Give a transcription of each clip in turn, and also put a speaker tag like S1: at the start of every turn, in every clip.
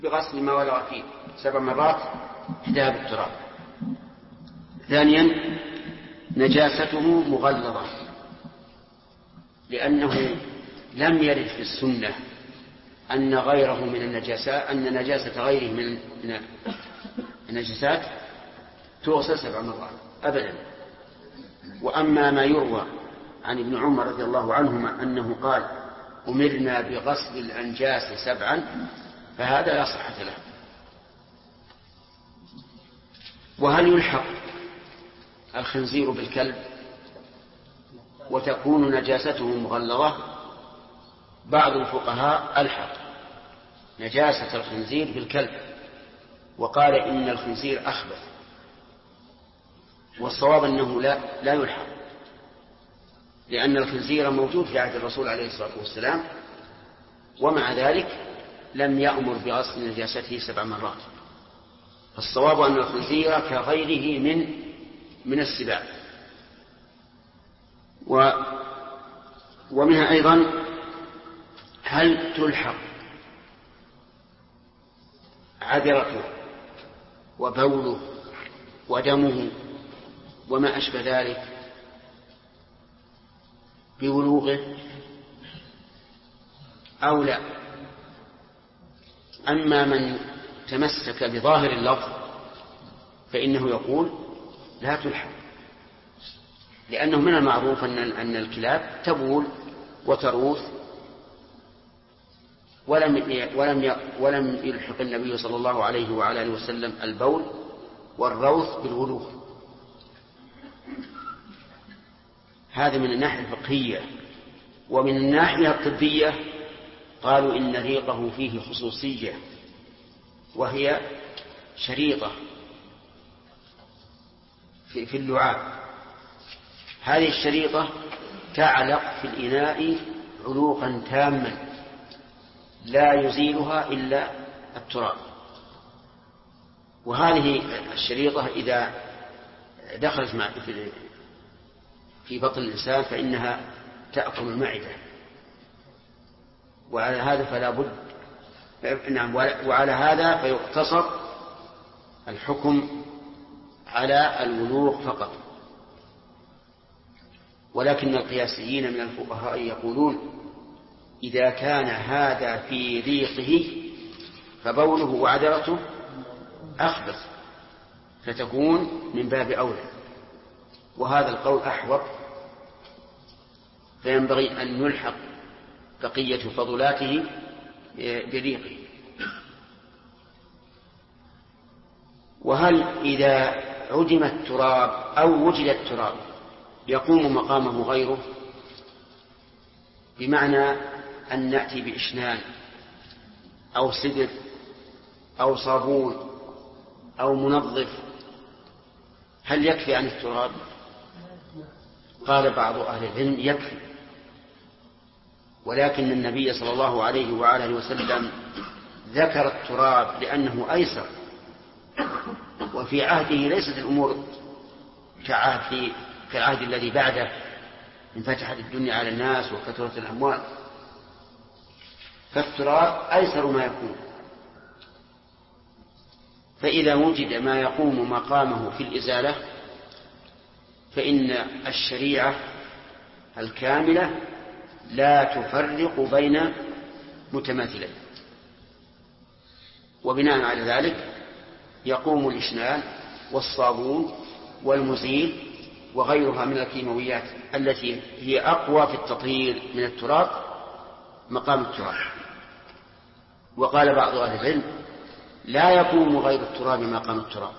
S1: بغسل ما ولغ فيه 7 مرات احداها بالتراب. ثانيا نجاسته مغلظة، لأنه لم يرد في السنة أن غيره من النجاسات، أن نجاسة غيره من النجاسات تغسل 7 مرات أبدا. وأما ما يروى عن ابن عمر رضي الله عنهما أنه قال أمرنا بغسل الأنجاس 7، فهذا لا صحة له. وهل يلحق الخنزير بالكلب وتكون نجاسته مغلظة؟ بعض الفقهاء ألحق نجاسة الخنزير بالكلب وقال إن الخنزير أخبث، والصواب أنه لا يلحق، لأن الخنزير موجود في عهد الرسول عليه الصلاة والسلام، ومع ذلك لم يأمر بغسل نجاسته 7 مرات. فالصواب أن الخنزير كغيره من السباع. ومنها أيضا هل تلحق عذرته وبوله ودمه وما أشبه ذلك بولوغه أو لا؟ أما من تمسك بظاهر اللفظ فإنه يقول لا تلحق، لأنه من المعروف أن الكلاب تبول وتروث، ولم يلحق النبي صلى الله عليه وعلى آله وسلم البول والروث بالولوغ. هذا من الناحية الفقهية. ومن الناحية الطبية قالوا إن ريقه فيه خصوصية، وهي شريطة في اللعاب. هذه الشريطة تعلق في الإناء علوقا تاما لا يزيلها إلا التراب. وهذه الشريطة إذا دخلت في بطن الإنسان فإنها تأكل المعدة، وعلى هذا فلا بد. نعم، وعلى هذا فيقتصر الحكم على الولوغ فقط. ولكن القياسيين من الفقهاء يقولون إذا كان هذا في ريقه فبوله وعذرته أخبث، فتكون من باب أولى، وهذا القول أحوط، فينبغي أن نلحق بقية فضلاته بريقه. وهل إذا عدم التراب أو وجد التراب يقوم مقامه غيره؟ بمعنى أن نأتي بإشنان أو سدر أو صابون أو منظف، هل يكفي عن التراب؟ قال بعض أهل العلم يكفي، ولكن النبي صلى الله عليه وآله وسلم ذكر التراب لأنه أيسر، وفي عهده ليست الأمور كالعهد الذي بعده انفتحت الدنيا على الناس وكثرت الأموال، فالتراب أيسر ما يكون. فإذا وجد ما يقوم مقامه في الإزالة فإن الشريعة الكاملة لا تفرق بين متماثلين، وبناء على ذلك يقوم الإشنان والصابون والمزيل وغيرها من الكيماويات التي هي أقوى في التطهير من التراب مقام التراب. وقال بعض أهل العلم لا يقوم غير التراب مقام التراب،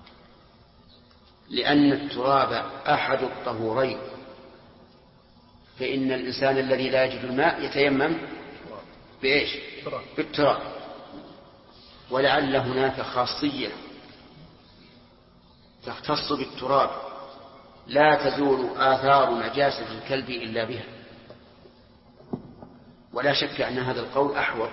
S1: لأن التراب أحد الطهورين، فإن الإنسان الذي لا يجد الماء يتيمم بإيش؟ بالتراب. ولعل هناك خاصية تختص بالتراب لا تزول آثار نجاسة الكلب إلا بها، ولا شك أن هذا القول أحوط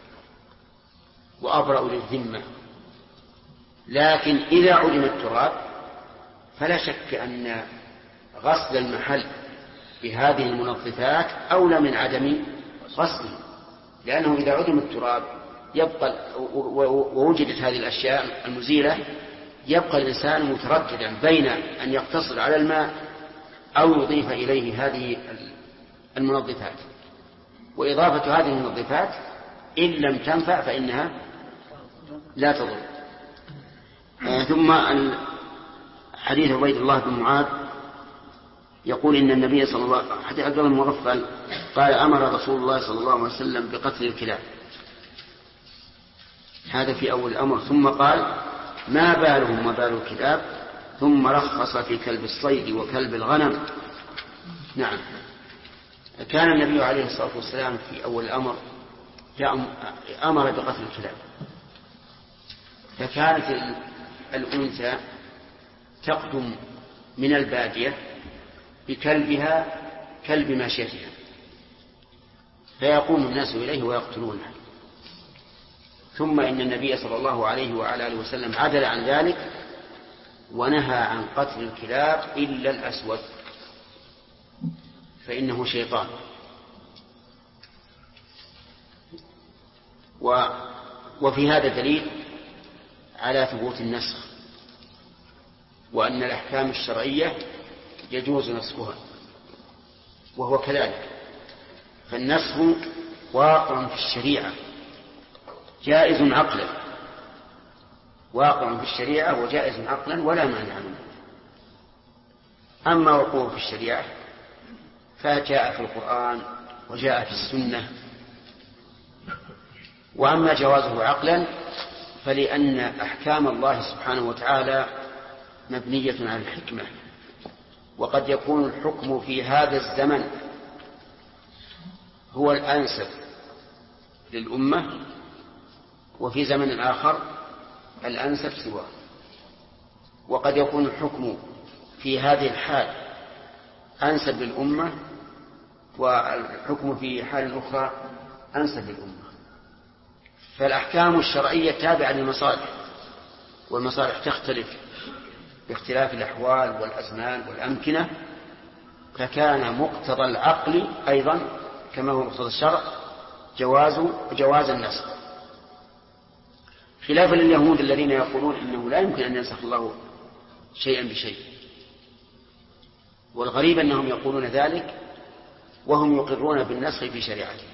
S1: وأبرأ للذمة. لكن إذا علم التراب فلا شك أن غسل المحل بهذه المنظفات أولى من عدم غسله، لأنه إذا عدم التراب يبقى ووجدت هذه الأشياء المزيلة يبقى الإنسان مترددا بين أن يقتصر على الماء أو يضيف إليه هذه المنظفات. وإضافة هذه المنظفات إن لم تنفع فإنها لا تضر. ثم حديث عبيد الله بن معاذ يقول إن النبي صلى الله عليه وسلم حديث عبد الله بن مغفل قال أمر رسول الله صلى الله عليه وسلم بقتل الكلاب، هذا في أول الأمر، ثم قال ما بالهم وبال الكلاب، ثم رخص في كلب الصيد وكلب الغنم. نعم، كان النبي عليه الصلاة والسلام في أول الأمر أمر بقتل الكلاب، فكانت الأنثى تقدم من البادية بكلبها كلب ماشيتها، فيقوم الناس إليه ويقتلونه. ثم إن النبي صلى الله عليه وعلى آله وسلم عدل عن ذلك ونهى عن قتل الكلاب إلا الأسود فإنه شيطان. وفي هذا دليل على ثبوت النسخ، وأن الأحكام الشرعية يجوز نسخها، وهو كذلك، فالنسخ واقع في الشريعة جائز عقلا، واقع في الشريعة وجائز عقلا ولا مانع منه. أما وقوعه في الشريعة فجاء في القرآن وجاء في السنة، وأما جوازه عقلا فلأن أحكام الله سبحانه وتعالى مبنية على الحكمة، وقد يكون الحكم في هذا الزمن هو الأنسب للأمة، وفي زمن آخر الأنسب سواه، وقد يكون الحكم في هذه الحال أنسب للأمة والحكم في حال أخرى أنسب للأمة. فالأحكام الشرعية تابعة للمصالح، والمصالح تختلف باختلاف الأحوال والأزمان والأمكنة، فكان مقتضى العقل أيضا كما هو مقتضى الشرع جواز النسخ، خلافا لليهود الذين يقولون إنه لا يمكن أن ينسخ الله شيئا بشيء. والغريب أنهم يقولون ذلك وهم يقرون بالنسخ في شريعته.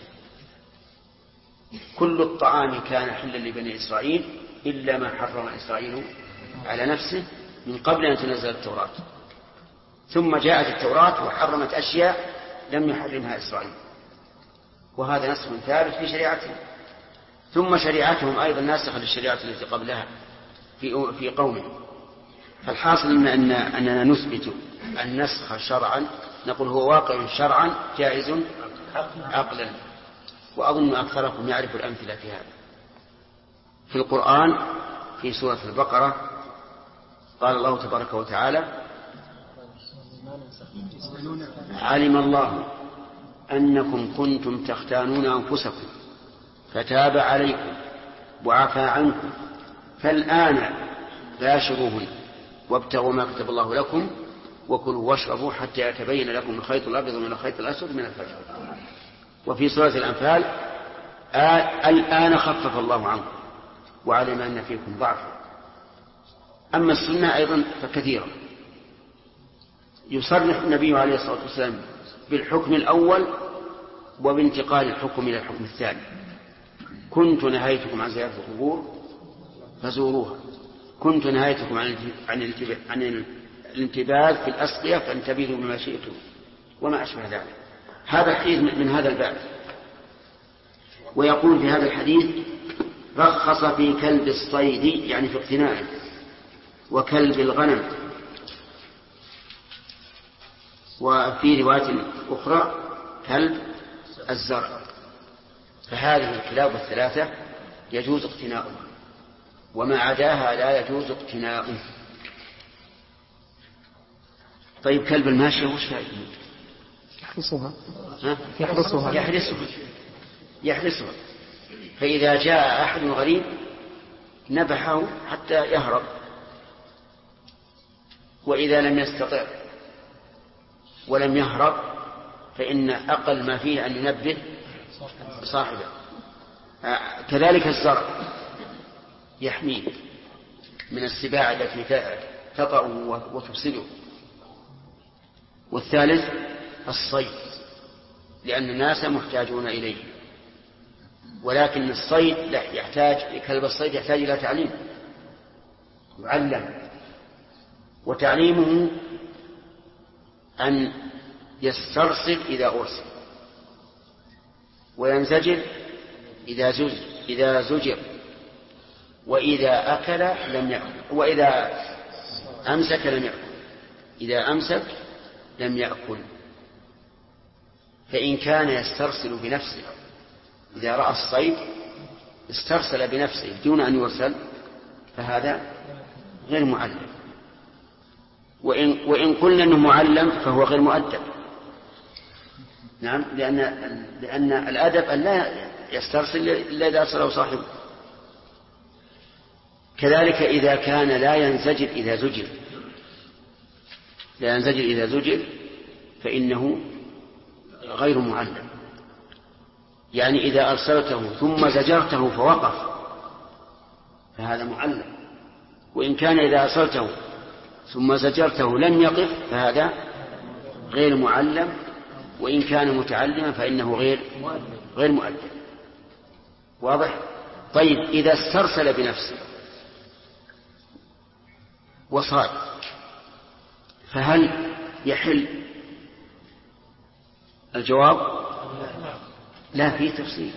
S1: كل الطعام كان حلا لبني إسرائيل إلا ما حرم إسرائيل على نفسه من قبل أن تنزل التوراة، ثم جاءت التوراة وحرمت أشياء لم يحرمها إسرائيل، وهذا نسخ ثابت في شريعتهم. ثم شريعتهم أيضا ناسخة للشريعة التي قبلها في قومهم. فالحاصل أننا نثبت النسخ شرعا، نقول هو واقع شرعا جائز عقلا، وأظن أكثركم يعرف الأمثلة في هذا. في القرآن في سورة البقرة قال الله تبارك وتعالى علم الله أنكم كنتم تختانون أنفسكم فتاب عليكم وعفى عنكم فالآن باشروهن وابتغوا ما كتب الله لكم وكلوا واشربوا حتى يتبين لكم الخيط الأبيض من الخيط الأسود من الفجر. وفي سورة الأنفال الآن خفف الله عنكم وعلم أن فيكم ضعفا. أما السنة أيضا فكثيرا، يصرح النبي عليه الصلاة والسلام بالحكم الأول وبانتقال الحكم إلى الحكم الثاني. كنت نهيتكم عن زيارة القبور فزوروها، كنت نهيتكم عن الانتباذ في الأسقية فانتبذوا بما شئتم، وما أشبه ذلك. هذا الحديث من هذا الباب. ويقول في هذا الحديث رخص في كلب الصيد يعني في اقتنائه، وكلب الغنم، وفي رواية أخرى كلب الزرع. فهذه الكلاب الثلاثة يجوز اقتناؤها، وما عداها لا يجوز اقتناؤه. طيب كلب الماشية وش فائدة؟ يحرسها. فإذا جاء أحد غريب نبحه حتى يهرب، وإذا لم يستطع ولم يهرب فإن أقل ما فيه أن ينبه صاحبه. كذلك الزرع يحميه من السباع التي تطأه وتفسده. والثالث الصيد، لأن الناس محتاجون إليه، ولكن الصيد كلب الصيد يحتاج إلى تعليم، يعلم، وتعليمه أن يسترسل إذا أرسل، وينزجر إذا زجر، وإذا أكل لم يأكل، وإذا أمسك لم يأكل، إذا أمسك لم يأكل. فإن كان يسترسل بنفسه، إذا رأى الصيد استرسل بنفسه دون أن يرسل، فهذا غير معلم. وإن قلنا أنه معلم فهو غير مؤدب. نعم، لأن الأدب أن لا يسترسل إلا إذا أرسله صاحبه. كذلك إذا كان لا ينزجر إذا زجر فإنه غير معلم. يعني إذا أرسلته ثم زجرته فوقف فهذا معلم، وإن كان إذا أرسلته ثم زجرته لم يقف فهذا غير معلم، وإن كان متعلما فإنه غير مؤدب. واضح؟ طيب، إذا استرسل بنفسه وصاد فهل يحل؟ الجواب لا، فيه تفصيل.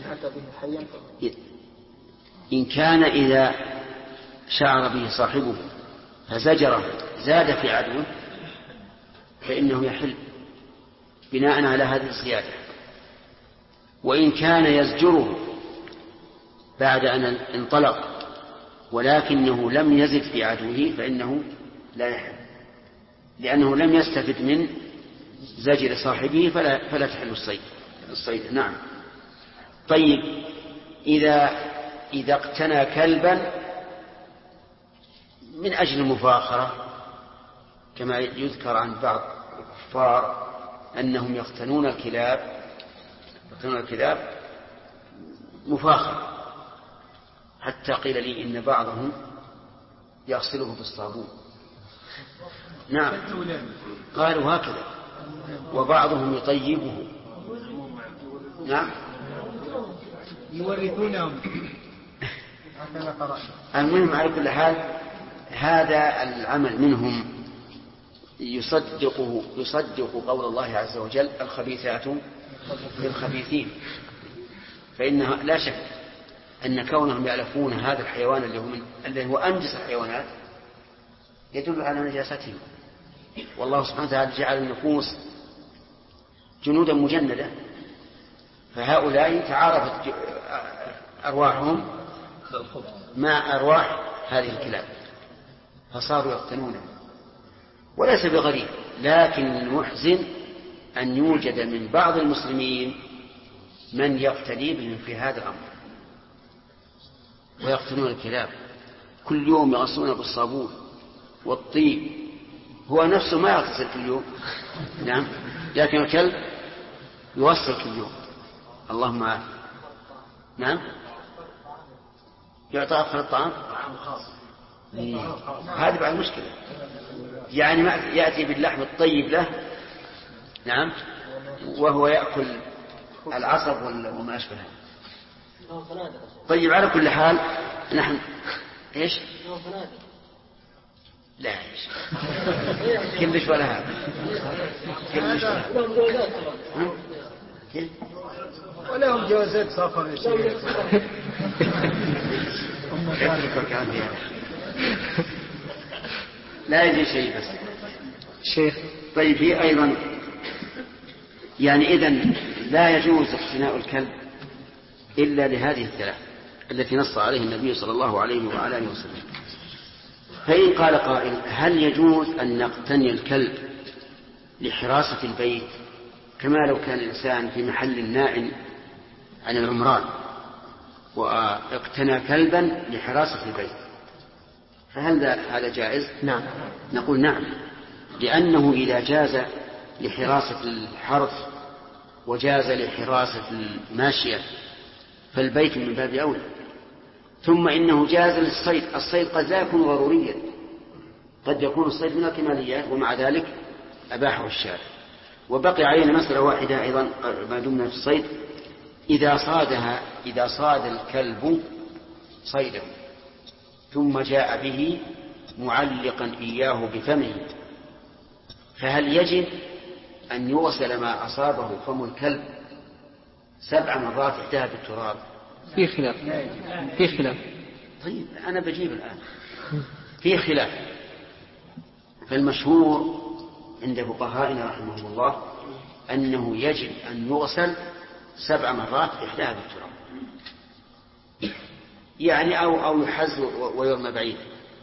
S1: إن كان إذا شعر به صاحبه فزجره زاد في عدوه فإنه يحل بناء على هذه الزيادة. وإن كان يزجره بعد أن انطلق ولكنه لم يزد في عدوه فإنه لا يحل، لأنه لم يستفد من زجر صاحبه فلا تحل الصيد. نعم. طيب، إذا اقتنى كلبا من أجل المفاخرة، كما يذكر عن بعض الكفار أنهم يقتنون الكلاب مفاخرة، حتى قيل لي إن بعضهم يغسله بالصابون. نعم، قالوا هكذا، وبعضهم يطيبه. نعم،
S2: يورثونهم.
S1: المهم على كل حال هذا العمل منهم يصدق قول الله عز وجل: الخبيثات للخبيثين. فإنها لا شك أن كونهم يألفون هذا الحيوان الذي هو أنجس الحيوانات يدل على نجاستهم. والله سبحانه وتعالى جعل النفوس جنودا مجندة، فهؤلاء تعارفت أرواحهم مع أرواح هذه الكلاب فصاروا يقتنونه. وليس بغريب، لكن المحزن أن يوجد من بعض المسلمين من يقتدي بهم في هذا الأمر ويقتنون الكلاب، كل يوم يغسلون بالصابون والطيب، هو نفسه ما يغتسل كل يوم. نعم، لكن الكلب يغسل كل يوم. اللهم عافية. نعم، يعطى أفضل الطعام. هذه بعد مشكلة، يعني يأتي باللحم الطيب له، نعم، وهو يأكل العصب وما أشبهه. طيب، على كل حال نحن إيش؟ لا إيش كلش ولا هذا كلش
S2: ولهم جوازات سفر يا شيخ.
S1: لا يجي شيء بس
S2: شيخ.
S1: طيب، في أيضا يعني إذن لا يجوز اقتناء الكلب إلا لهذه الثلاث التي نص عليه النبي صلى الله عليه وعلى آله وسلم. فإن قال قائل: هل يجوز أن نقتني الكلب لحراسة البيت كما لو كان الإنسان في محل نائم عن العمران واقتنى كلبا لحراسة البيت، فهل هذا جائز؟
S2: نعم.
S1: نقول نعم، لأنه إذا جاز لحراسة الحرث وجاز لحراسة الماشية فالبيت من باب أولى. ثم إنه جاز للصيد، الصيد قد لا يكون ضروريا، قد يكون الصيد من الكماليات ومع ذلك أباحه الشارع. وبقي علينا مسألة واحدة أيضا ما دمنا في الصيد، إذا صاد الكلب صيدا ثم جاء به معلقا إياه بفمه، فهل يجب أن يغسل ما أصابه فم الكلب 7 مرات إحداها بالتراب؟
S3: في خلاف.
S1: طيب أنا بجيب الآن. في خلاف. فالمشهور عند فقهائنا رحمهم الله أنه يجب أن يغسل 7 مرات إحداها بالتراب، يعني أو يحز ويرمى بعيد.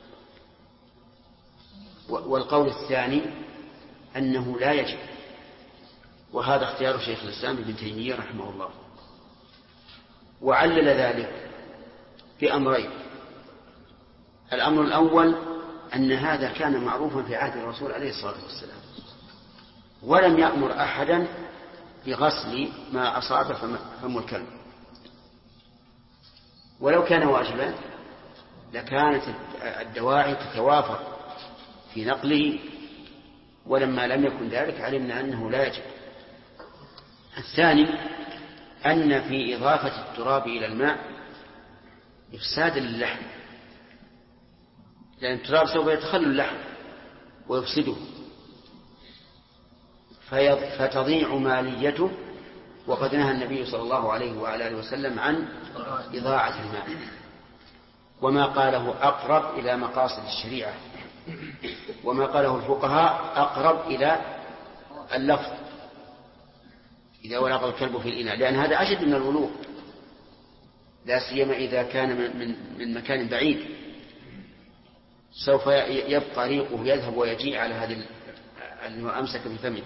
S1: والقول الثاني أنه لا يجب، وهذا اختيار شيخ الإسلام ابن تيمية رحمه الله. وعلل ذلك بأمرين: الأمر الأول أن هذا كان معروفا في عهد الرسول عليه الصلاة والسلام، ولم يأمر أحدا بغسل ما أصاب فم الكلب، ولو كان واجبا لكانت الدواعي تتوافر في نقله، ولما لم يكن ذلك علمنا أنه لا يجب. الثاني أن في إضافة التراب إلى الماء إفساد للحم، لأن التراب سوف يتخلل اللحم ويفسده فتضيع ماليته، وقد نهى النبي صلى الله عليه وعلى آله وسلم عن إضاعة الماء، وما قاله أقرب إلى مقاصد الشريعة، وما قاله الفقهاء أقرب إلى اللفظ إذا ولغ الكلب في الإناء، لأن هذا أشد من الولوغ، لا سيما إذا كان من مكان بعيد سوف يبقى ريقه يذهب ويجيء على هذه اللي أمسك بفمه.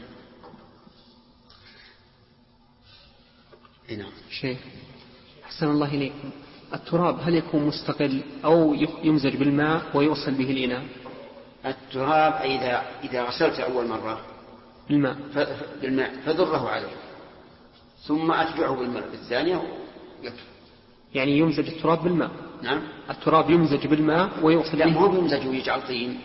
S1: هنا
S3: شيء أحسن الله إليكم، التراب هل يكون مستقل أو يمزج بالماء ويوصل به الإناء؟
S1: التراب إذا غسلت أول مرة بالماء فذره عليه ثم أتبعه بالماء بالثانية يكفي.
S3: يعني يمزج التراب بالماء؟
S1: نعم،
S3: التراب يمزج بالماء ويوصل به.
S1: لا، هو يمزج ويجعل طين،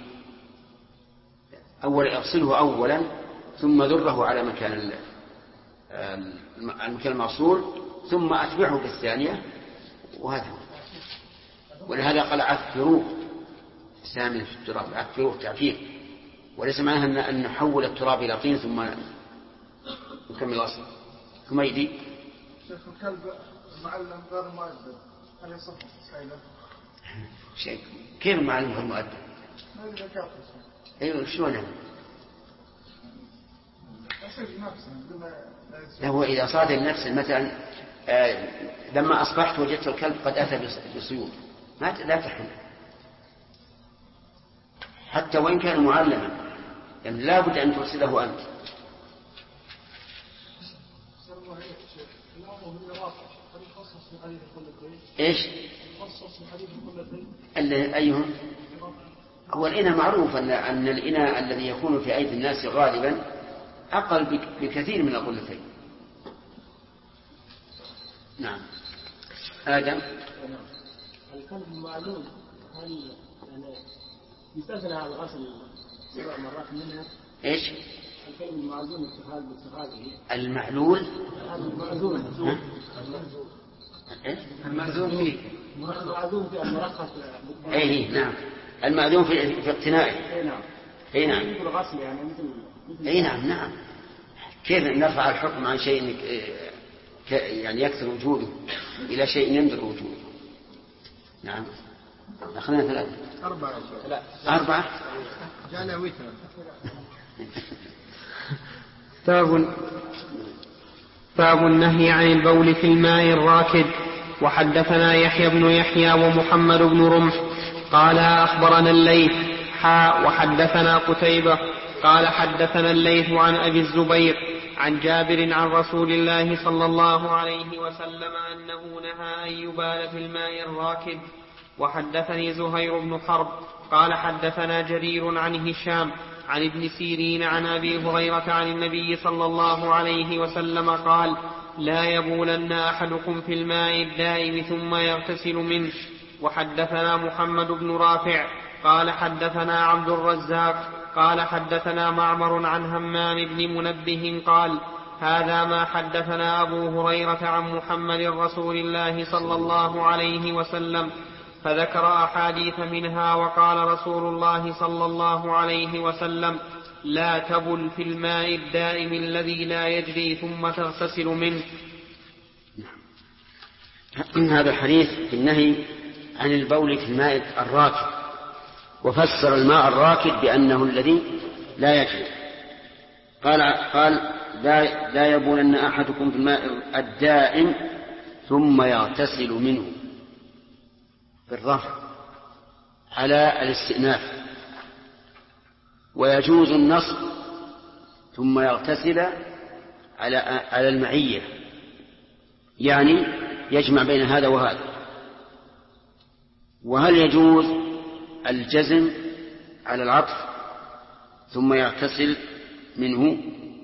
S1: أغسله أولا ثم ذره على مكان المكان المغسول ثم أتبعه بالثانية، وهذا ولهذا قال عفروه سامن في التراب، عفروه تعفير، وليس معناها أن نحول التراب إلى طين ثم نكمل الأصل. ثم يدي
S2: شيخ الكلب معلم غير مؤدب هل يصح صيده؟
S1: شيء كيف معلم غير مؤدب؟ أيوة شلون هو إذا صاد النفس مثلا لما أصبحت وجدت الكلب قد أتى بصيود لا تحل، حتى وإن كان معلما، يعني لا بد أن ترسله أنت. إيش؟ أيهم؟ هو الإناء معروف أن الإناء الذي يكون في أيدي الناس غالبا أقل بكثير من الغلتين. نعم. آدم.
S4: الكلب المعلول هل يستثنى على الغسل 7 مرات منها؟
S1: إيش؟
S4: الكلب المعلول اتخاذه
S1: المعلول
S2: المأذون فيه
S4: المأذون في المرخص.
S1: أي نعم، المأذون في اقتنائه.
S4: نعم.
S1: أي نعم.
S4: الغسل يعني مثل
S1: أي نعم. كيف نرفع الحكم عن شيء يعني يكثر وجوده إلى شيء يندر وجوده؟ نعم. أخذنا 3 4
S2: جعلها وتر.
S3: باب النهي عن البول في الماء الراكد. وحدثنا يحيى بن يحيى ومحمد بن رمح قال أخبرنا الليث وحدثنا قتيبة قال حدثنا الليث عن أبي الزبير عن جابر عن رسول الله صلى الله عليه وسلم أنه نهى أن يبال في الماء الراكد. وحدثني زهير بن حرب قال حدثنا جرير عن هشام عن ابن سيرين عن أبي هريرة عن النبي صلى الله عليه وسلم قال: لا يبولن أحدكم في الماء الدائم ثم يغتسل منه. وحدثنا محمد بن رافع قال حدثنا عبد الرزاق قال حدثنا معمر عن همام بن منبه قال: هذا ما حدثنا أبو هريرة عن محمد رسول الله صلى الله عليه وسلم، فذكر أحاديث منها، وقال رسول الله صلى الله عليه وسلم: لا تبل في الماء الدائم الذي لا يجري ثم تغتسل منه.
S1: هذا الحديث في النهي عن البول في الماء الراكد، وفسر الماء الراكد بأنه الذي لا يجري. قال لا يبولن أحدكم في الماء الدائم ثم يغتسل منه، بالرفع على الاستئناف. ويجوز النصب ثم يغتسل على المعية، يعني يجمع بين هذا وهذا. وهل يجوز الجزم على العطف ثم يغتسل منه؟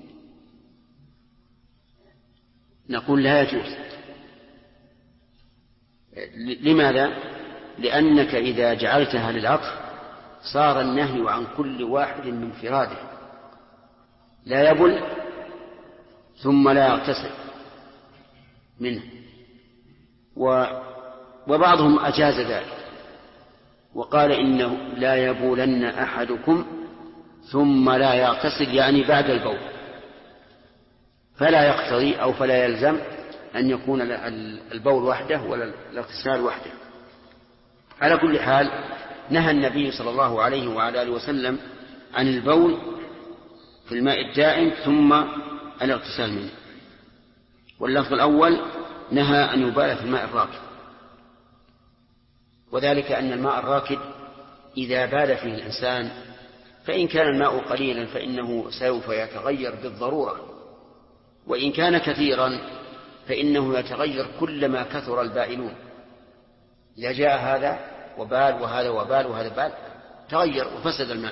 S1: نقول لا يجوز. لماذا؟ لأنك إذا جعلتها للعطف صار النهي عن كل واحد من انفراده، لا يبل ثم لا يغتسل منه. وبعضهم أجاز ذلك وقال إنه لا يبولن أحدكم ثم لا يغتسل، يعني بعد البول، فلا يقتضي أو فلا يلزم أن يكون البول وحده ولا الاغتسال وحده. على كل حال نهى النبي صلى الله عليه وعلى آله وسلم عن البول في الماء الدائم ثم الاغتسال منه. واللفظ الأول نهى أن يبال في الماء الراكد، وذلك أن الماء الراكد إذا بال فيه الإنسان فإن كان الماء قليلا فإنه سوف يتغير بالضرورة، وإن كان كثيرا فإنه يتغير كلما كثر البائلون. إذا جاء هذا وبال وهذا وبال وهذا بال تغير وفسد الماء.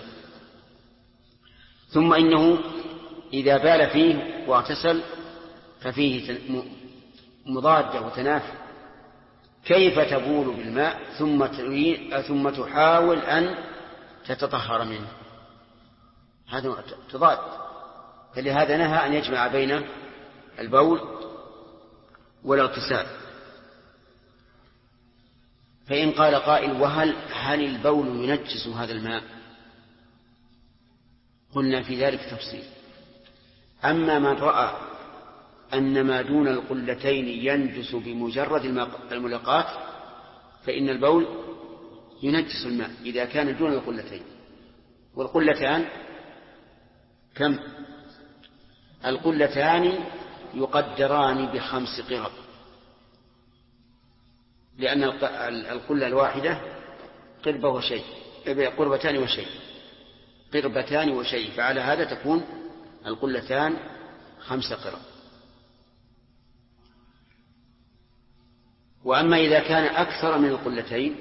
S1: ثم إنه إذا بال فيه واغتسل ففيه مضادة وتنافي. كيف تبول بالماء ثم تحاول أن تتطهر منه؟ هذا تضاد. فلهذا نهى أن يجمع بين البول والاغتسال. فإن قال قائل: هل البول ينجس هذا الماء؟ قلنا في ذلك تفصيل. أما من رأى أن ما دون القلتين ينجس بمجرد الملاقاة فإن البول ينجس الماء إذا كان دون القلتين. والقلتان كم؟ القلتان يقدران ب5 قرب، لأن القلة الواحدة قربة وشيء، قربتان وشيء، فعلى هذا تكون القلتان 5 قرب. وأما إذا كان أكثر من القلتين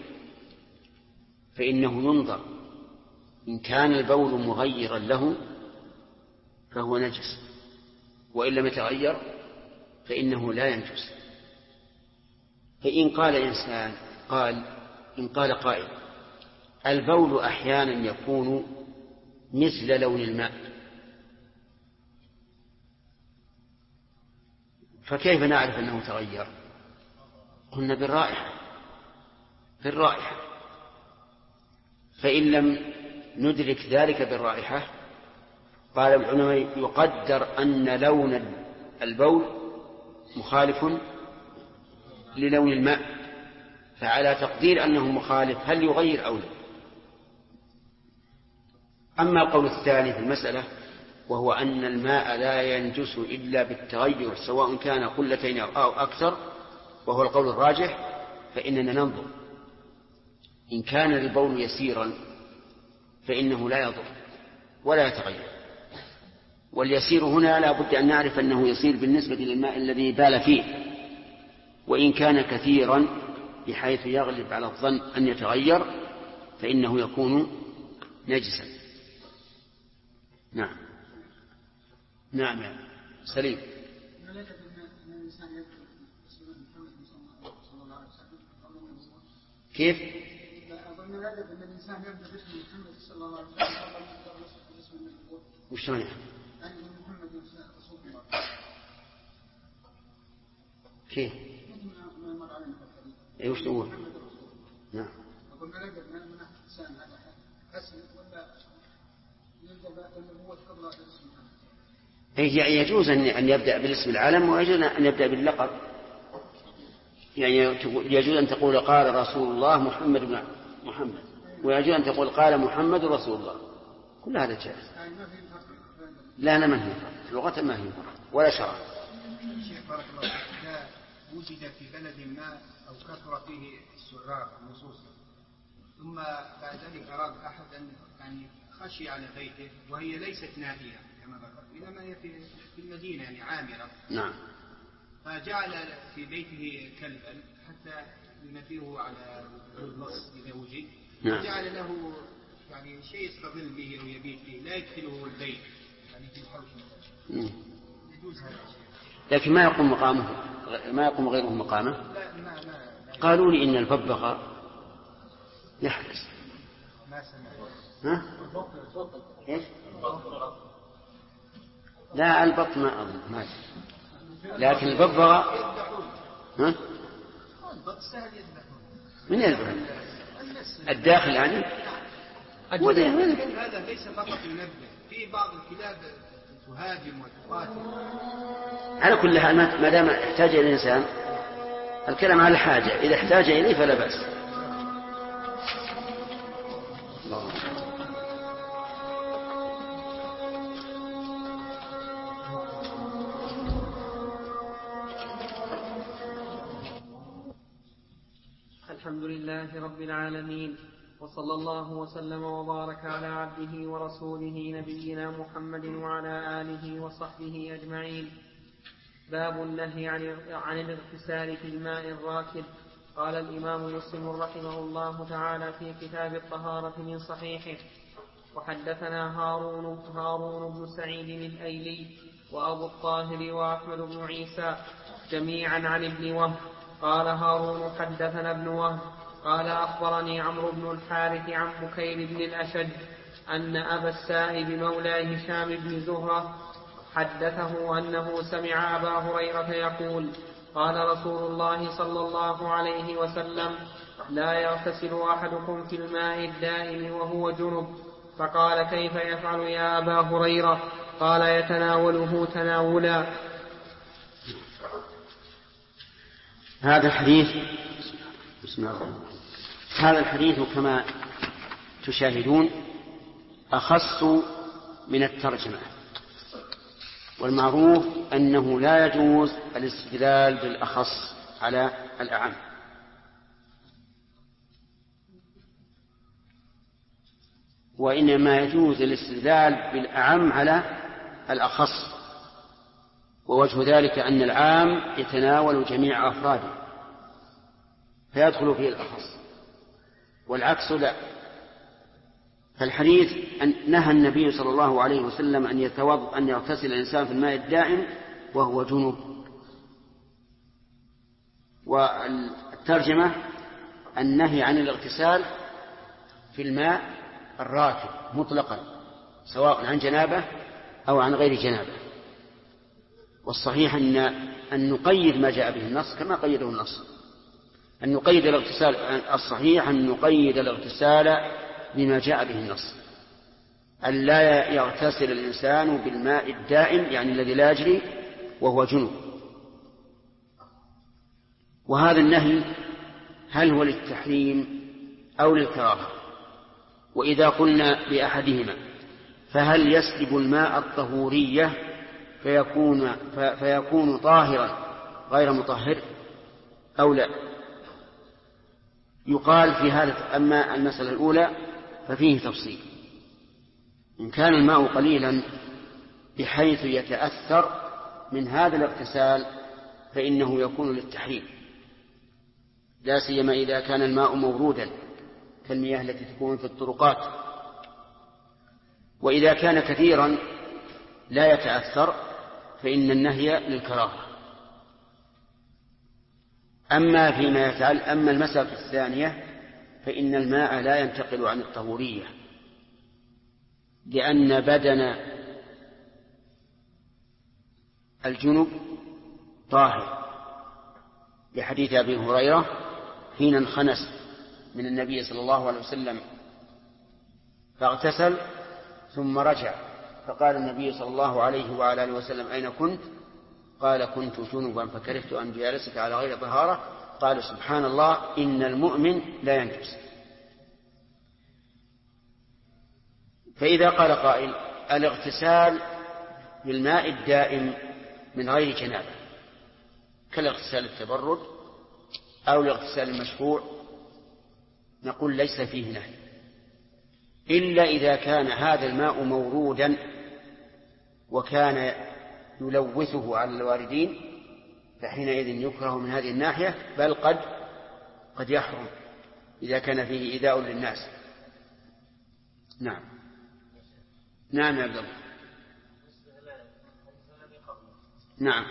S1: فإنه ينظر، إن كان البول مغيرا له فهو نجس، وإن لم يتغير فإنه لا ينجس. فإن قال إنسان إن قال قائل: البول أحيانا يكون مثل لون الماء، فكيف نعرف أنه تغير؟ قلنا بالرائحة. فإن لم ندرك ذلك بالرائحة قال العلماء: يقدر أن لون البول مخالف للون الماء، فعلى تقدير أنه مخالف هل يغير أو لا؟ أما القول الثاني في المسألة وهو أن الماء لا ينجس إلا بالتغير سواء كان قلتين أو أكثر، وهو القول الراجح، فإننا ننظر. إن كان البول يسيرا فإنه لا يضر ولا يتغير، واليسير هنا لا بد أن نعرف أنه يسير بالنسبة للماء الذي بال فيه. وإن كان كثيرا بحيث يغلب على الظن أن يتغير فإنه يكون نجسا. نعم. نعم يا سليم. كيف؟
S2: أظن الأدب أن الإنسان يبدأ باسم محمد صلى الله عليه وسلم باسم النبوة.
S1: وش يعني
S2: محمد رسول الله.
S1: كيف؟
S2: ما مر علينا في الحديث.
S1: إيه وش تقول؟ نعم.
S2: أقول الأدب من الإنسان هذا حسن ولا يبدأ بالنبوة قبل اسم محمد.
S1: يجوز أن يبدأ بالاسم العالم ويجوز أن يبدأ باللقب. يعني يجوز أن تقول قال رسول الله محمد بن محمد، ويجوز أن تقول قال محمد رسول الله. كل هذا جائز. لا ما هي لغة ما هي ولا شرع.
S5: شيخ بارك الله فيك، إذا وجد في بلد ما أو كثر فيه السراق النصوص ثم بعد ذلك أراد أحد أن خشي على بيته وهي ليست ناهية كما ذكرت، إنما هي في المدينة يعني عامرة.
S1: نعم.
S5: فجعل في بيته كلبا حتى ينبهه على النص إذا وجد.
S1: نعم.
S5: جعل له يعني شيء يستظل به أو يبيت به لا يدخله البيت يعني في الحوش. يجوز هذا الشيء.
S1: لكن ما يقوم مقامه، ما يقوم غيره مقامه.
S5: لا.
S1: قالوا لي إن الببغاء يحرس.
S5: ما سمعت.
S1: ها؟ إيش؟ لا البط ما أظن ما أدري. لكن الببغاء ها؟
S5: البط سهل يذبحون.
S1: من يذبح؟ الداخل يعني؟
S5: هذا ليس فقط ينبه، في بعض الكلاب تهاجم وتقاتل.
S1: على كل حال ما دام احتاج إلى الإنسان الكلام على الحاجة، إذا احتاج إليه فلا بأس.
S3: الحمد لله رب العالمين، وصلى الله وسلم وبارك على عبده ورسوله نبينا محمد وعلى آله وصحبه أجمعين. باب النهي عن الاغتسال في الماء الراكد. قال الإمام مسلم رحمه الله تعالى في كتاب الطهارة من صحيحه: وحدثنا هارون بن سعيد الأيلي وأبو الطاهر وأحمد بن عيسى جميعا عن ابن وهب. قال هارون حدثنا ابن وهب قال أخبرني عمرو بن الحارث عن بكير بن الأشج أن أبا السائب مولى هشام بن زهرة حدثه أنه سمع أبا هريرة يقول: قال رسول الله صلى الله عليه وسلم: لا يغتسل أحدكم في الماء الدائم وهو جنب. فقال: كيف يفعل يا أبا هريرة؟ قال: يتناوله تناولا.
S1: هذا الحديث كما تشاهدون أخص من الترجمة، والمعروف أنه لا يجوز الاستدلال بالأخص على الأعم، وإنما يجوز الاستدلال بالأعم على الأخص، ووجه ذلك أن العام يتناول جميع أفراده فيدخل فيه الأخص، والعكس لا. فالحديث نهى النبي صلى الله عليه وسلم أن يغتسل الإنسان في الماء الدائم وهو جنوب، والترجمة النهي عن الاغتسال في الماء الراكد مطلقا سواء عن جنابه أو عن غير جنابه. والصحيح أن نقيد ما جاء به النص كما قيده النص، أن نقيد الاغتسال، الصحيح أن نقيد الاغتسال بما جاء به النص، أن لا يغتسل الإنسان بالماء الدائم يعني الذي لا يجري وهو جنوب. وهذا النهي هل هو للتحريم أو للكراهة؟ وإذا قلنا بأحدهما فهل يسلب الماء الطهورية فيكون طاهرا غير مطهر أو لا؟ يقال في هذا. أما المسألة الأولى ففيه تفصيل. إن كان الماء قليلا بحيث يتأثر من هذا الاغتسال فإنه يكون للتحريم، لا سيما إذا كان الماء مورودا كالمياه التي تكون في الطرقات. وإذا كان كثيرا لا يتأثر فإن النهي للكراهة. أما المسألة الثانية فإن الماء لا ينتقل عن الطهورية، لأن بدن الجنب طاهر، لحديث أبي هريرة حين انخنس من النبي صلى الله عليه وسلم فاغتسل ثم رجع، فقال النبي صلى الله عليه وعلى آله وسلم: أين كنت؟ قال: كنت جنبا فكرهت أن جالسك على غير طهارة. قال: سبحان الله، إن المؤمن لا ينجس. فإذا قال قائل: الاغتسال بالماء الدائم من غير جنابة كالاغتسال التبرد أو الاغتسال المشروع، نقول ليس فيه نهي، إلا إذا كان هذا الماء مورودا وكان يلوثه على الواردين، فحينئذ يكره من هذه الناحية، بل قد يحرم إذا كان فيه إيذاء للناس. نعم. نعم يا عبد الله. نعم.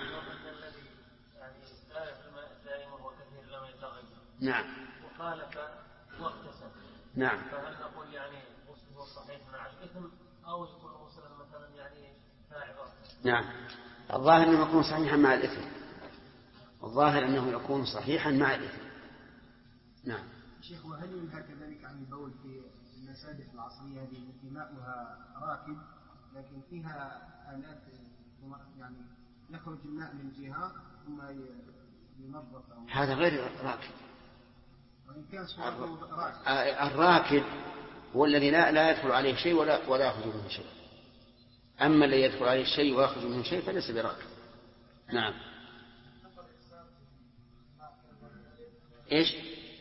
S1: نعم.
S6: وخالف واغتسل.
S1: نعم.
S6: فهل نقول يعني غسله صحيح مع الإثم أو يكون غسلا مثلا يعني فاعل؟
S1: نعم. الظاهر أنه يكون صحيحا مع الإثم. الظاهر أنه يكون صحيحا مع الإثم. نعم.
S2: شيخ، وهل ينهى كذلك عن البول في المسابح العصرية هذه التي ماؤها راكد لكن فيها آلات يعني يخرج الماء من جهة ثم ينظف؟
S1: هذا غير راكد.
S2: وإن كان صورته راكد.
S1: الراكد هو الذي لا يدخل عليه شيء ولا يخرج منه شيء. أما الذي يدخل عليه شيء ويخرج منه شيء فليس براكد. نعم. إيش؟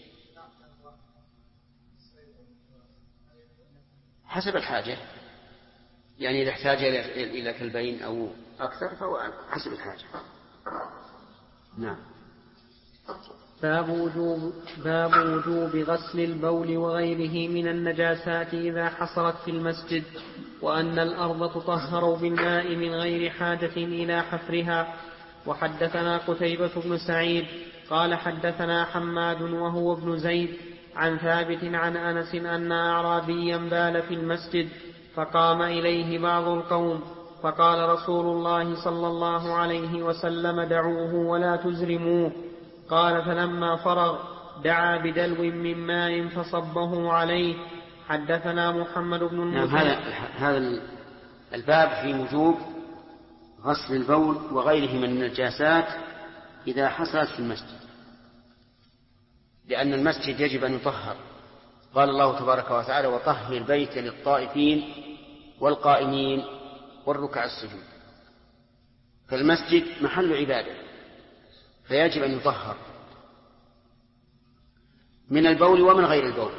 S1: حسب الحاجة، يعني إذا احتاج إلى كلبين أو أكثر فهو حسب الحاجة. نعم.
S3: باب وجوب غسل البول وغيره من النجاسات إذا حصلت في المسجد، وأن الأرض تطهر بالماء من غير حاجة إلى حفرها. وحدثنا قتيبة بن سعيد قال حدثنا حماد وهو ابن زيد عن ثابت عن أنس أن أعرابيا بال في المسجد فقام إليه بعض القوم فقال رسول الله صلى الله عليه وسلم: دعوه ولا تزرموه. قال: فلما فرغ دعا بدلو من ماء فصبه عليه. حدثنا محمد بن
S1: المثنى. هذا الباب في وجوب غسل البول وغيره من النجاسات إذا حصلت في المسجد، لأن المسجد يجب أن يطهر. قال الله تبارك وتعالى: وطهر البيت للطائفين والقائمين والركع السجود. فالمسجد محل عبادة فيجب أن يطهر من البول ومن غير البول،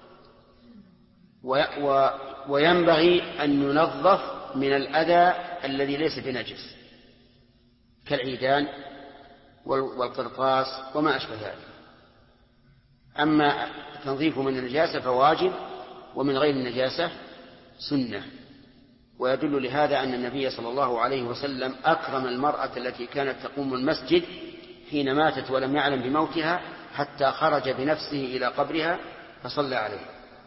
S1: وينبغي أن ينظف من الأذى الذي ليس بنجس كالعيدان والقرطاس وما أشبه ذلك. أما تنظيفه من النجاسة فواجب، ومن غير النجاسة سنة. ويدل لهذا أن النبي صلى الله عليه وسلم أكرم المرأة التي كانت تقوم المسجد حين ماتت ولم يعلم بموتها حتى خرج بنفسه إلى قبرها فصلى عليه.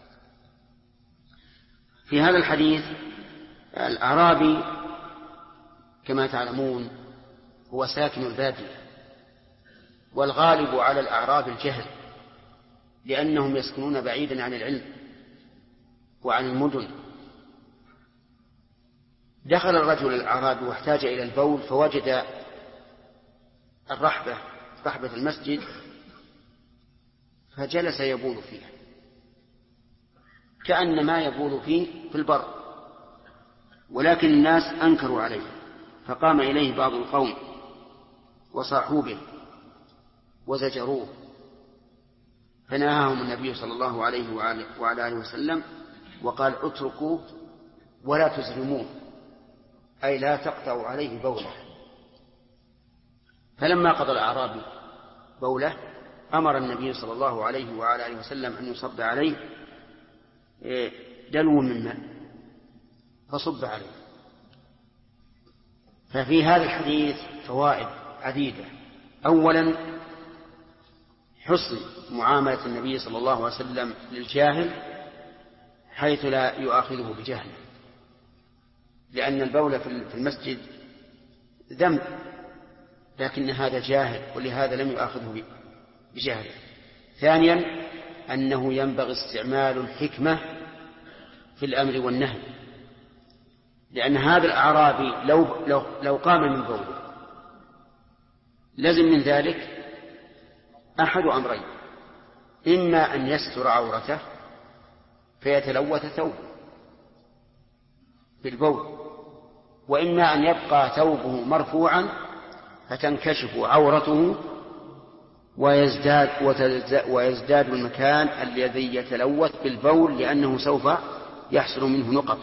S1: في هذا الحديث الأعرابي كما تعلمون هو ساكن البادية، والغالب على الأعراب الجهل لأنهم يسكنون بعيدا عن العلم وعن المدن. دخل الرجل الأعرابي واحتاج إلى البول فوجد رحبة المسجد فجلس يبول فيها كأن ما يبول فيه في البر، ولكن الناس أنكروا عليه فقام إليه بعض القوم وصاحوا به وزجروه، فنهاهم النبي صلى الله عليه وعلى آله وسلم وقال: اتركوه ولا تزرموه، أي لا تقطعوا عليه بوله. فلما قضى الأعرابي بوله أمر النبي صلى الله عليه وعلى آله وسلم أن يصب عليه دلو من ماء فصب عليه. ففي هذا الحديث فوائد عديدة. أولا حسن معاملة النبي صلى الله عليه وسلم للجاهل حيث لا يؤاخذه بجهل، لأن البول في المسجد ذنب، لكن هذا جاهل ولهذا لم يؤاخذه بجهله. ثانيا أنه ينبغي استعمال الحكمة في الأمر والنهي، لأن هذا الأعرابي لو قام من بوله لازم من ذلك أحد أمرين: إما أن يستر عورته فيتلوث ثوبه بالبول، وإما أن يبقى ثوبه مرفوعا فتنكشف عورته ويزداد المكان الذي يتلوث بالبول، لأنه سوف يحصل منه نقط.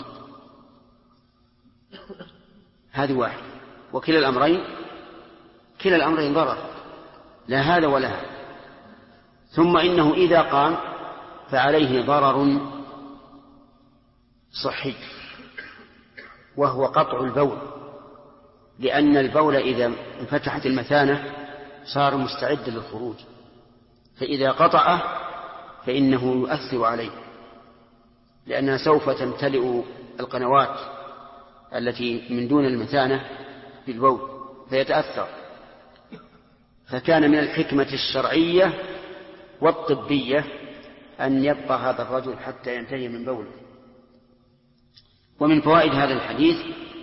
S1: هذه واحد. وكلا الأمرين ضرر، لا هذا ولا هذا. ثم إنه إذا قام فعليه ضرر صحي، وهو قطع البول، لأن البول إذا انفتحت المثانة صار مستعد للخروج، فإذا قطعه فإنه يؤثر عليه، لأنها سوف تمتلئ القنوات التي من دون المثانة بالبول فيتأثر. فكان من الحكمة الشرعية والطبية أن يبقى هذا الرجل حتى ينتهي من بوله. ومن فوائد هذا الحديث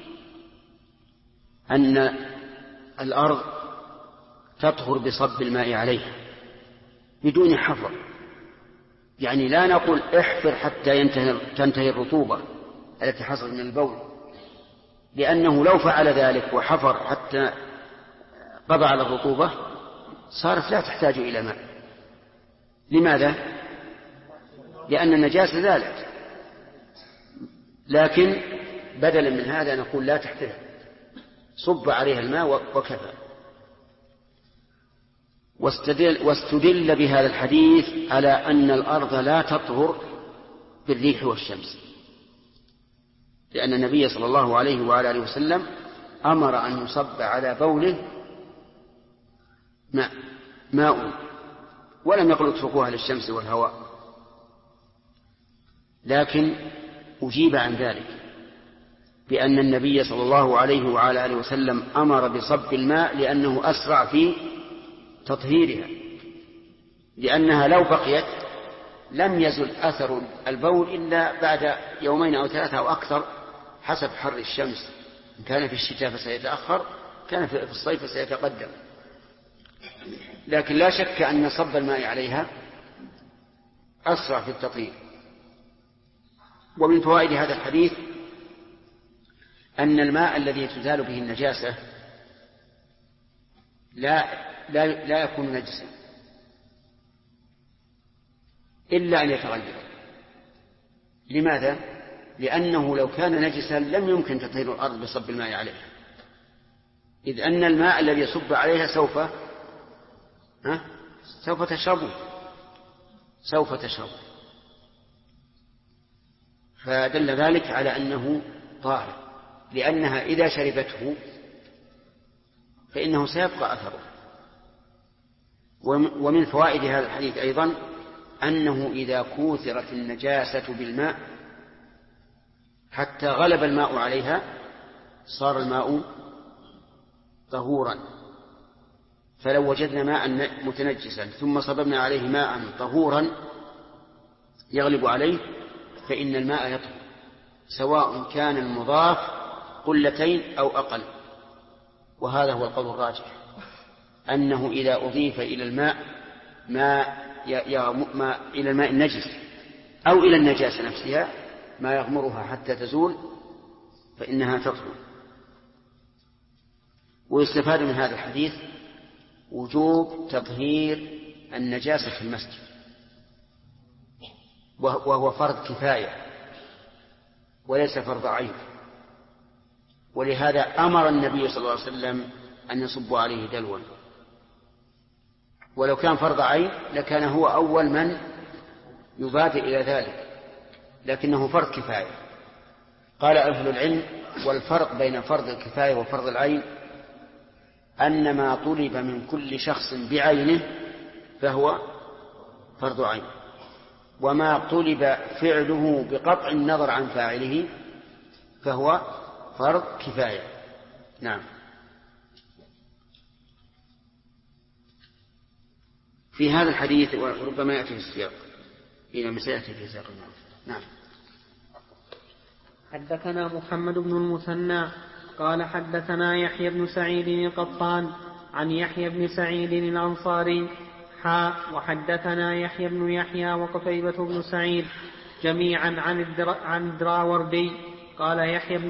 S1: أن الأرض تطهر بصب الماء عليها بدون حفر، يعني لا نقول احفر حتى تنتهي الرطوبة التي حصلت من البول، لأنه لو فعل ذلك وحفر حتى قضى على الرطوبة صارت لا تحتاج إلى ماء. لماذا؟ لأن النجاسة زالت. لكن بدلا من هذا نقول لا تحتاج، صب عليها الماء وكفى. واستدل بهذا الحديث على أن الأرض لا تطهر بالريح والشمس، لأن النبي صلى الله عليه وعلى آله وسلم أمر أن يصب على بوله ماء، ولم يقل اتركوها للشمس والهواء. لكن أجيب عن ذلك بأن النبي صلى الله عليه وعلى آله وسلم أمر بصب الماء لأنه أسرع في تطهيرها، لأنها لو بقيت لم يزل أثر البول إلا بعد يومين أو ثلاثة أو أكثر حسب حر الشمس، إن كان في الشتاء فسيتأخر، كان في الصيف فسيتقدم. لكن لا شك أن صب الماء عليها أسرع في التطهير. ومن فوائد هذا الحديث أن الماء الذي تزال به النجاسة لا يكون نجسا إلا أن يتغير. لماذا؟ لأنه لو كان نجسا لم يمكن تطهير الأرض بصب الماء عليها، إذ أن الماء الذي يصب عليها سوف تشربه، فدل ذلك على أنه طاهر، لأنها إذا شربته فإنه سيبقى أثره. ومن فوائد هذا الحديث أيضا أنه إذا كوثرت النجاسة بالماء حتى غلب الماء عليها صار الماء طهورا. فلو وجدنا ماء متنجسا ثم صببنا عليه ماء طهورا يغلب عليه فإن الماء يطهر، سواء كان المضاف قلتين أو أقل. وهذا هو القول الراجح، أنه إذا أضيف إلى الماء إلى الماء النجس أو إلى النجاسة نفسها ما يغمرها حتى تزول فإنها تطهر. ويستفاد من هذا الحديث وجوب تطهير النجاسة في المسجد، وهو فرض كفاية وليس فرض عين. ولهذا أمر النبي صلى الله عليه وسلم أن يصب عليه دلوا، ولو كان فرض عين لكان هو أول من يبادر إلى ذلك، لكنه فرض كفاية. قال أهل العلم: والفرق بين فرض الكفاية وفرض العين أن ما طلب من كل شخص بعينه فهو فرض عين، وما طلب فعله بقطع النظر عن فاعله فهو فرض كفاية. نعم. في هذا الحديث وربما يأتي في السياق حينما سيأتي في سياق المعروف. نعم.
S3: حدثنا محمد بن المثنى قال حدثنا يحيى بن سعيد القطان عن يحيى بن سعيد الأنصاري وحدثنا يحيى بن يحيى وقتيبة بن سعيد جميعا عن الدراوردي قال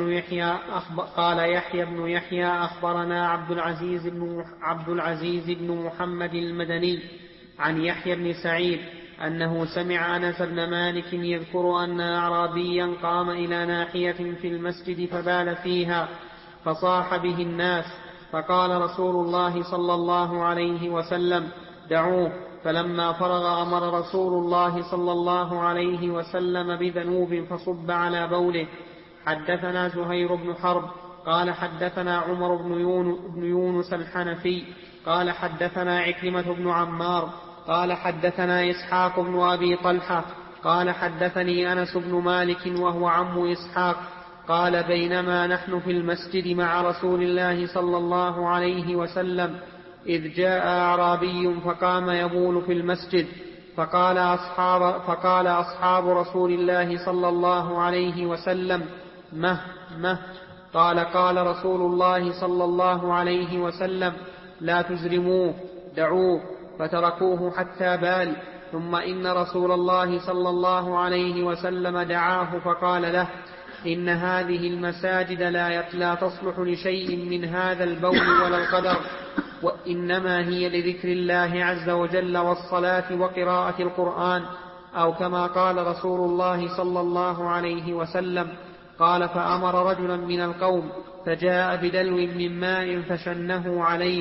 S3: يحيى بن يحيى أخبرنا عبد العزيز بن محمد المدني عن يحيى بن سعيد أنه سمع أنس بن مالك يذكر أن أعرابيا قام إلى ناحية في المسجد فبال فيها فصاح به الناس، فقال رسول الله صلى الله عليه وسلم: دعوه. فلما فرغ أمر رسول الله صلى الله عليه وسلم بذنوب فصب على بوله. حدثنا زهير بن حرب قال حدثنا عمر بن يونس الحنفي قال حدثنا عكرمة بن عمار قال حدثنا إسحاق بن أبي طلحة قال حدثني أنس بن مالك وهو عم إسحاق قال: بينما نحن في المسجد مع رسول الله صلى الله عليه وسلم إذ جاء أعرابي فقام يبول في المسجد، فقال أصحاب رسول الله صلى الله عليه وسلم: مه. قال رسول الله صلى الله عليه وسلم: لا تزرموه، دعوه. فتركوه حتى بال. ثم إن رسول الله صلى الله عليه وسلم دعاه فقال له: إن هذه المساجد لا تصلح لشيء من هذا البول ولا القدر، وإنما هي لذكر الله عز وجل والصلاة وقراءة القرآن، أو كما قال رسول الله صلى الله عليه وسلم. قال: فأمر رجلا من القوم فجاء بدلو من ماء فشنه عليه.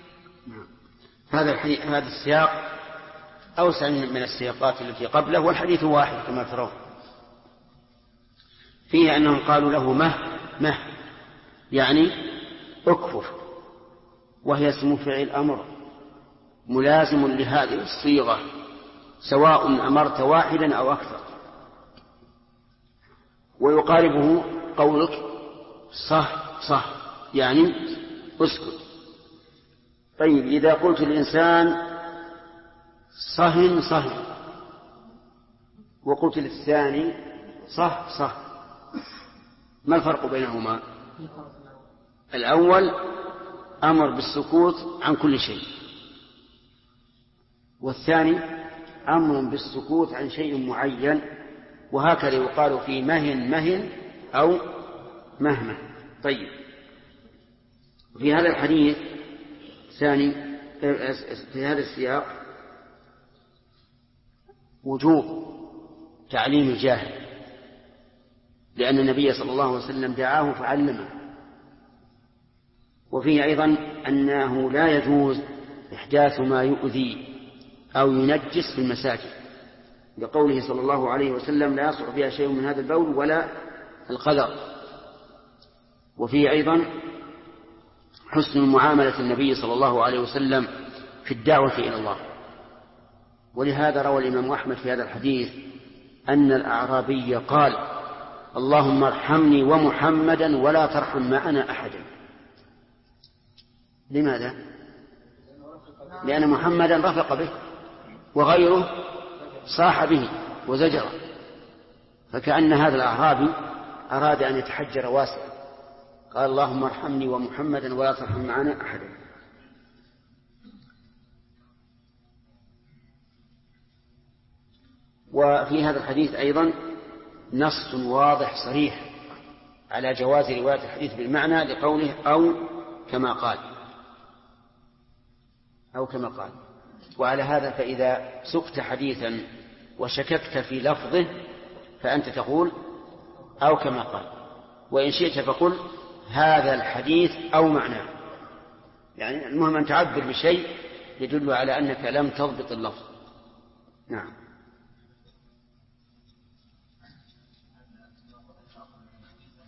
S1: هذا السياق أوسع من السياقات التي قبله، والحديث واحد كما ترون. فيه أنهم قالوا له مه يعني اكفر، وهي اسم فعل أمر ملازم لهذه الصيغة سواء أمرت واحدا أو أكثر. ويقاربه قولك صح يعني اسكت. طيب، إذا قلت الإنسان صهن وقلت للثاني صح، ما الفرق بينهما؟ الأول أمر بالسكوت عن كل شيء، والثاني أمر بالسكوت عن شيء معين، وهكذا يقال في مهن أو مهمة. طيب، في هذا الحديث ثاني في هذا السياق وجوب تعليم الجاهل، لأن النبي صلى الله عليه وسلم دعاه فعلمه. وفيه أيضا أنه لا يجوز إحداث ما يؤذي أو ينجس في المساجد، لقوله صلى الله عليه وسلم: لا يصلح فيها شيء من هذا البول ولا القذر. وفيه أيضا حسن معاملة النبي صلى الله عليه وسلم في الدعوة إلى الله. ولهذا روى الإمام أحمد في هذا الحديث أن الأعرابي قال: اللهم ارحمني ومحمدا ولا ترحم معنا أحدا. لماذا؟ لأن محمدا رفق به وغيره صاح به وزجره، فكأن هذا الأعرابي أراد أن يتحجر واسعا، قال: اللهم ارحمني ومحمدا ولا ترحم معنا أحدا. وفي هذا الحديث أيضا نص واضح صريح على جواز رواية الحديث بالمعنى لقوله أو كما قال. وعلى هذا فإذا سقت حديثا وشككت في لفظه فأنت تقول أو كما قال، وإن شئت فقل هذا الحديث أو معناه، يعني المهم أن تعبر بشيء يدل على أنك لم تضبط اللفظ. نعم.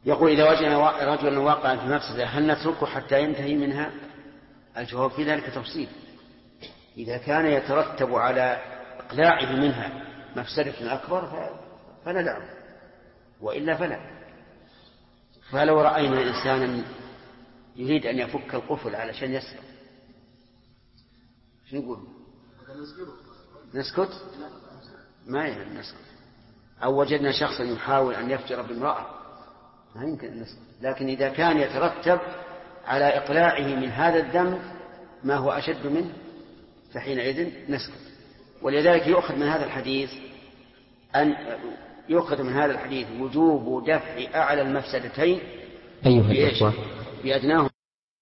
S1: يقول إذا وجدنا رجلا واقعا في مفسدة هل نتركه حتى ينتهي منها؟ الجواب في ذلك تفصيل. إذا كان يترتب على إقلاعه منها مفسدة أكبر فلا دعوة، وإلا فلا. فلو رأينا إنسانا يريد أن يفك القفل علشان يسرق شو نقول؟ نسكت؟ ما يمكن نسكت. أو وجدنا شخصا يحاول أن يفجر بامرأة ما يمكن أن نسكت. لكن إذا كان يترتب على إقلاعه من هذا الذنب ما هو أشد منه فحينئذ نسكت. ولذلك يؤخذ من هذا الحديث وجوب دفع أعلى المفسدتين
S3: أيها الإخوة
S1: بأدناهم.